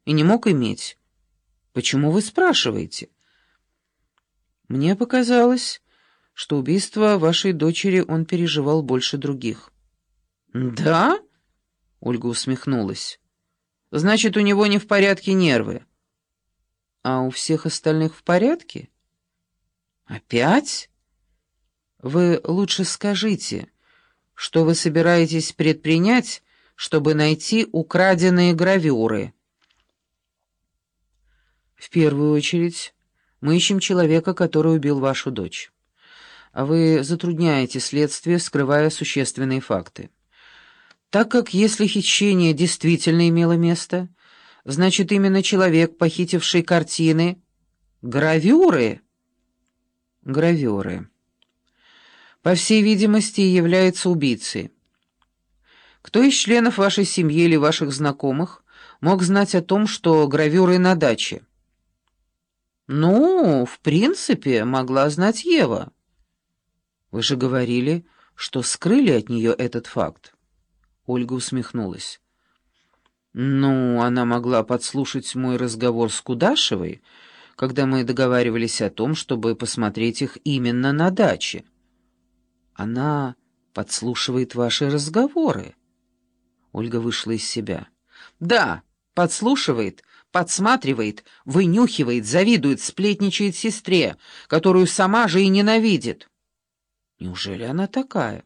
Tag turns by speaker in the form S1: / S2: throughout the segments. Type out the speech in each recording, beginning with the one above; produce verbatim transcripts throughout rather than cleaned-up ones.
S1: и не мог иметь. Почему вы спрашиваете? Мне показалось, что убийство вашей дочери он переживал больше других. Да? Ольга усмехнулась. Значит, у него не в порядке нервы. А у всех остальных в порядке? Опять? Вы лучше скажите, что вы собираетесь предпринять, чтобы найти украденные гравюры. В первую очередь, мы ищем человека, который убил вашу дочь. А вы затрудняете следствие, скрывая существенные факты. Так как если хищение действительно имело место, значит, именно человек, похитивший картины, гравюры, гравюры, по всей видимости, является убийцей. Кто из членов вашей семьи или ваших знакомых мог знать о том, что гравюры на даче? Ну, в принципе, могла знать Ева. Вы же говорили, что скрыли от нее этот факт. Ольга усмехнулась. Ну, она могла подслушать мой разговор с Кудашевой, когда мы договаривались о том, чтобы посмотреть их именно на даче. Она подслушивает ваши разговоры. Ольга вышла из себя. Да, подслушивает, подсматривает, вынюхивает, завидует, сплетничает сестре, которую сама же и ненавидит. Неужели она такая?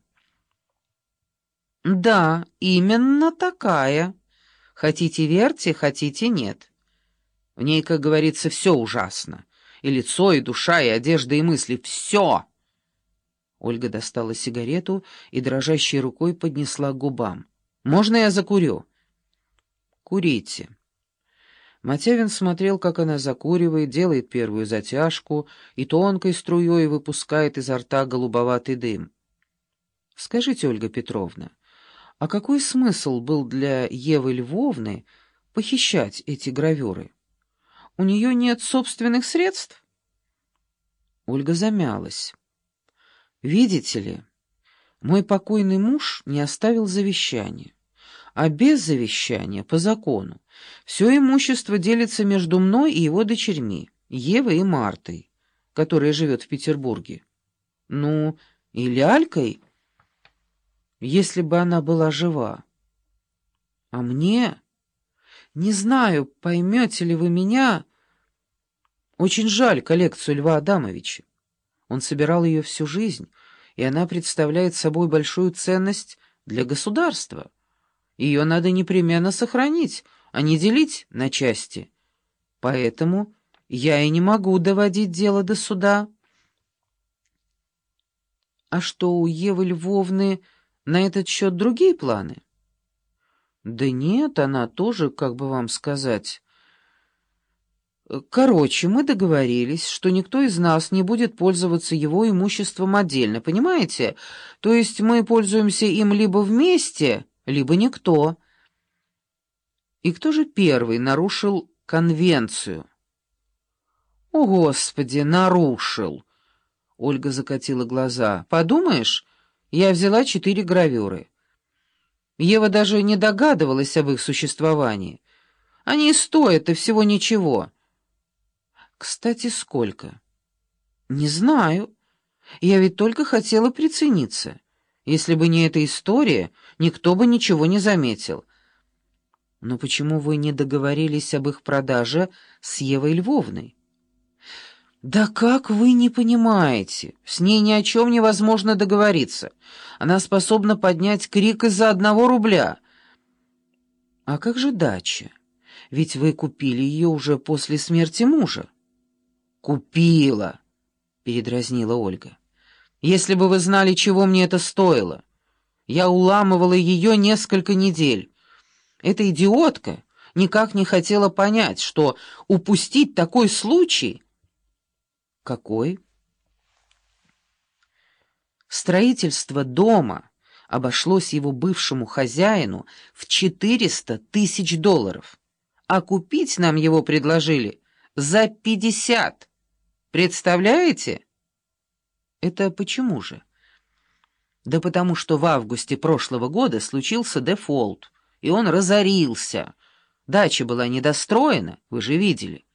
S1: Да, именно такая. Хотите верьте, хотите нет. В ней, как говорится, все ужасно. И лицо, и душа, и одежда, и мысли. Все. Ольга достала сигарету и дрожащей рукой поднесла к губам. «Можно я закурю?» «Курите». Матявин смотрел, как она закуривает, делает первую затяжку и тонкой струей выпускает изо рта голубоватый дым. «Скажите, Ольга Петровна, а какой смысл был для Евы Львовны похищать эти гравюры? У нее нет собственных средств?» Ольга замялась. «Видите ли, мой покойный муж не оставил завещания, а без завещания, по закону, все имущество делится между мной и его дочерьми, Евой и Мартой, которая живет в Петербурге. Ну, и Лялькой, если бы она была жива. А мне, не знаю, поймете ли вы меня, очень жаль коллекцию Льва Адамовича. Он собирал ее всю жизнь, и она представляет собой большую ценность для государства. Ее надо непременно сохранить, а не делить на части. Поэтому я и не могу доводить дело до суда. А что, у Евы Львовны на этот счет другие планы? Да нет, она тоже, как бы вам сказать... Короче, мы договорились, что никто из нас не будет пользоваться его имуществом отдельно, понимаете? То есть мы пользуемся им либо вместе, либо никто. И кто же первый нарушил конвенцию? О, Господи, нарушил! Ольга закатила глаза. Подумаешь, я взяла четыре гравюры. Ева даже не догадывалась об их существовании. Они стоят и всего ничего. Кстати, сколько? Не знаю. Я ведь только хотела прицениться. Если бы не эта история, никто бы ничего не заметил. Но почему вы не договорились об их продаже с Евой Львовной? Да как вы не понимаете? С ней ни о чем невозможно договориться. Она способна поднять крик из-за одного рубля. А как же дача? Ведь вы купили ее уже после смерти мужа. «Купила», — передразнила Ольга. «Если бы вы знали, чего мне это стоило. Я уламывала ее несколько недель. Эта идиотка никак не хотела понять, что упустить такой случай...» «Какой?» Строительство дома обошлось его бывшему хозяину в четыреста тысяч долларов, а купить нам его предложили за пятьдесят. Представляете? Это почему же? Да потому что в августе прошлого года случился дефолт, и он разорился. Дача была недостроена, вы же видели.